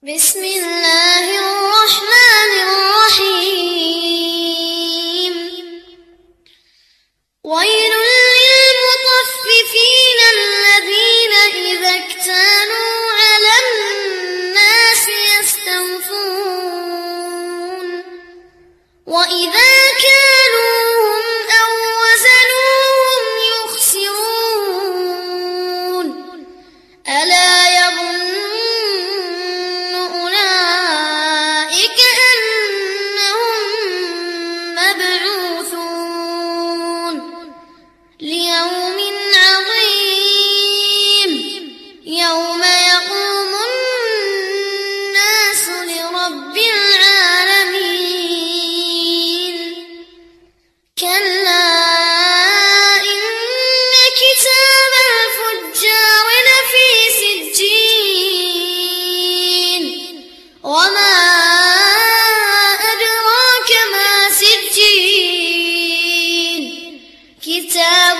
بسم الله الرحمن الرحيم ويل للمطففين الذين إذا اكتالوا على الناس يستوفون وإذا كالوهم أو وزنوهم يخسرون ألا يظن أولئك أنهم مبعوثون ليوم عظيم يوم يقوم الناس لرب العالمين كلا إن كتاب الفجار لفي سجين وما أدراك ما سجين كتاب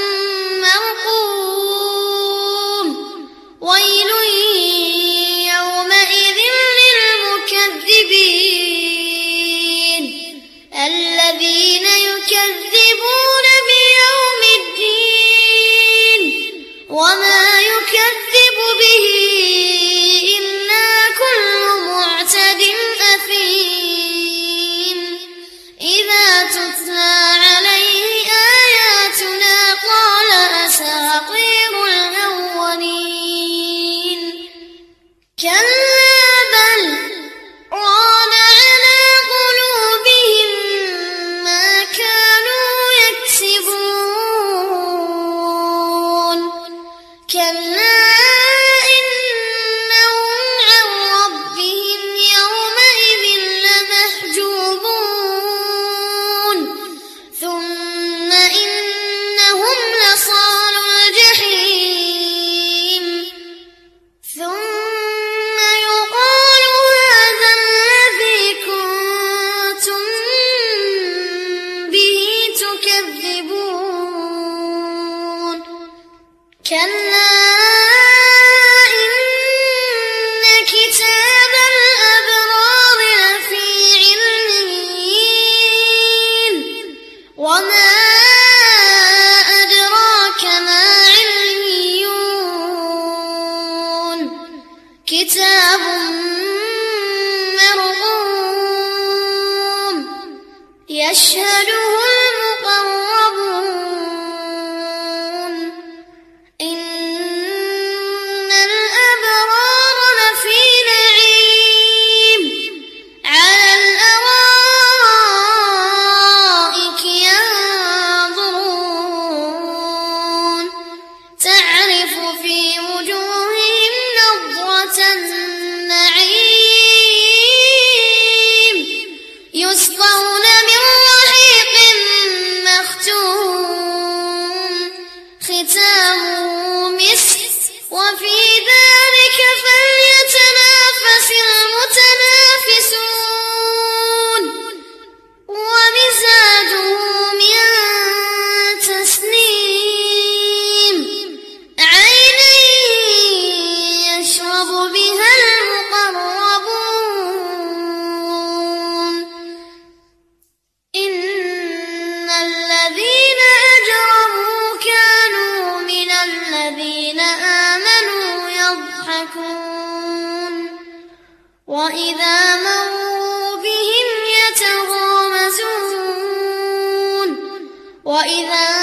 مرقوم ويل يومئذ للمكذبين الذين يكذبون بيوم الدين وما يكذب به إلا كل معتد أثيم إذا تتلى عليه آياتنا قال أساطير الأولين كلا بل ران على قلوبهم ما كانوا يكسبون كلا إنهم عن ربهم يومئذ لمحجوبون ثم إنهم لصالو الجحيم ثم يقال هذا الذي كنتم به تكذبون كلا إن كتاب الأبرار لفي عليين وما أدراك ما عليون كتاب مرقوم يشهده المقربون إن الأبرار لفي نعيم على الأرائك ينظرون تعرف في وجوههم نضرة النعيم يسقون من رحيق مختوم ختامه مسك وفي ذلك فليتنافس المتنافسون ومزاجه من تسنيم عينا يشرب بها المقربون إن الذين أجرموا كانوا من الذين آمنوا يضحكون وإذا مروا بهم يتغامزون وإذا